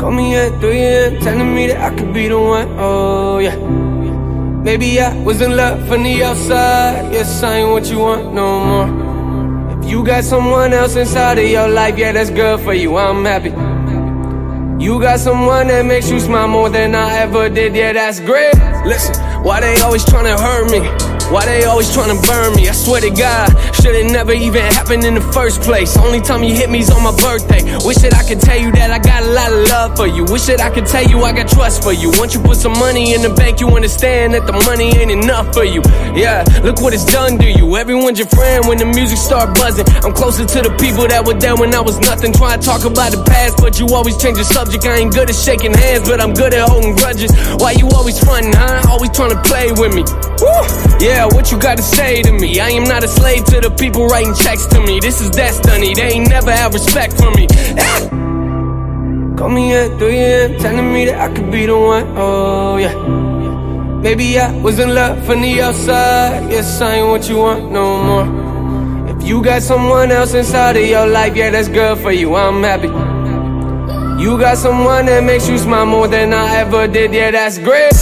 Call me at 3 a.m. telling me that I could be the one, oh yeah. Maybe I was in love from the outside. Yes, I ain't what you want no more. If you got someone else inside of your life, yeah, that's good for you, I'm happy. You got someone that makes you smile more than I ever did, yeah, that's great. Listen, why they always tryna hurt me? Why they always tryna burn me? I swear to God, should've never even happened in the first place. Only time you hit me's on my birthday. Wish that I could tell you that I got a lot of love for you. Wish that I could tell you I got trust for you. Once you put some money in the bank, you understand that the money ain't enough for you. Yeah, look what it's done to you. Everyone's your friend when the music start buzzing. I'm closer to the people that were there when I was nothing. Try to talk about the past, but you always change the subject. I ain't good at shaking hands, but I'm good at holding grudges. Why you always frontin', huh? Always trying to play with me. Woo! Yeah, what you gotta say to me? I am not a slave to the people writing checks to me. This is destiny, they ain't never had respect for me. Ah! Call me at 3 a.m. telling me that I could be the one, oh yeah. Maybe I was in love from the outside. Yes, I ain't what you want no more. If you got someone else inside of your life, yeah, that's good for you, I'm happy. You got someone that makes you smile more than I ever did, yeah, that's great.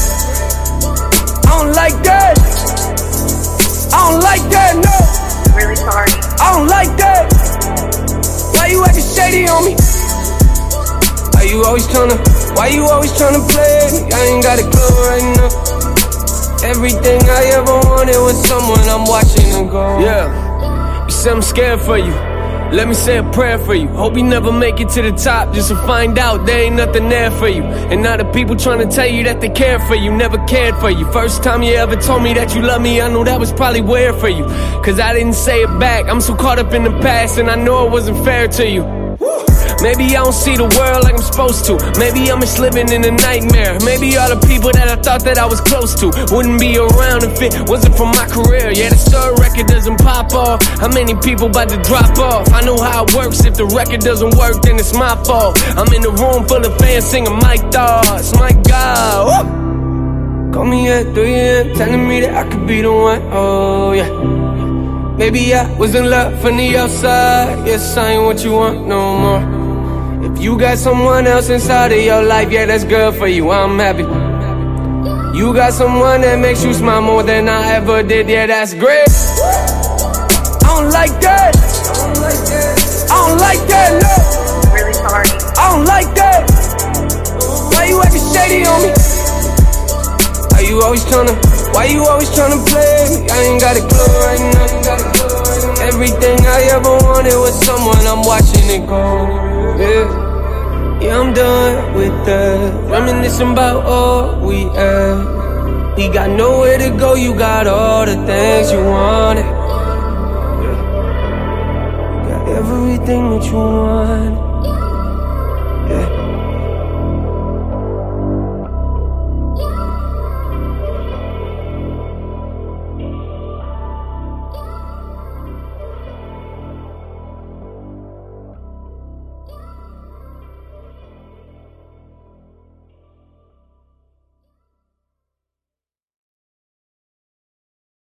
I don't like that. I don't like that, no. Really sorry. I don't like that. Why you acting shady on me? Why you always tryna play me? I ain't got a clue right now. Everything I ever wanted was someone I'm watching them go. Yeah, you said I'm scared for you. Let me say a prayer for you. Hope you never make it to the top just to find out there ain't nothing there for you. And now the people trying to tell you that they care for you never cared for you. First time you ever told me that you love me, I know that was probably weird for you. Cause I didn't say it back. I'm so caught up in the past and I know it wasn't fair to you. Maybe I don't see the world like I'm supposed to. Maybe I'm just living in a nightmare. Maybe all the people that I thought that I was close to wouldn't be around if it wasn't for my career. Yeah, the third record doesn't pop off. How many people about to drop off? I know how it works. If the record doesn't work, then it's my fault. I'm in a room full of fans singing my thoughts. My God, woo! Call me at 3 a.m. telling me that I could be the one, oh yeah. Maybe I was in love from the outside. Yes, I ain't what you want no more. If you got someone else inside of your life, yeah, that's good for you, I'm happy. You got someone that makes you smile more than I ever did, yeah, that's great. I don't like that. I don't like that, no. Really sorry. I don't like that. Why you acting shady on me? Why you always tryna play me? I ain't got a clue right now. Everything I ever wanted was someone I'm watching it go. Yeah, I'm done with that. Reminiscing about all we had. He got nowhere to go, you got all the things you wanted. Got everything that you wanted.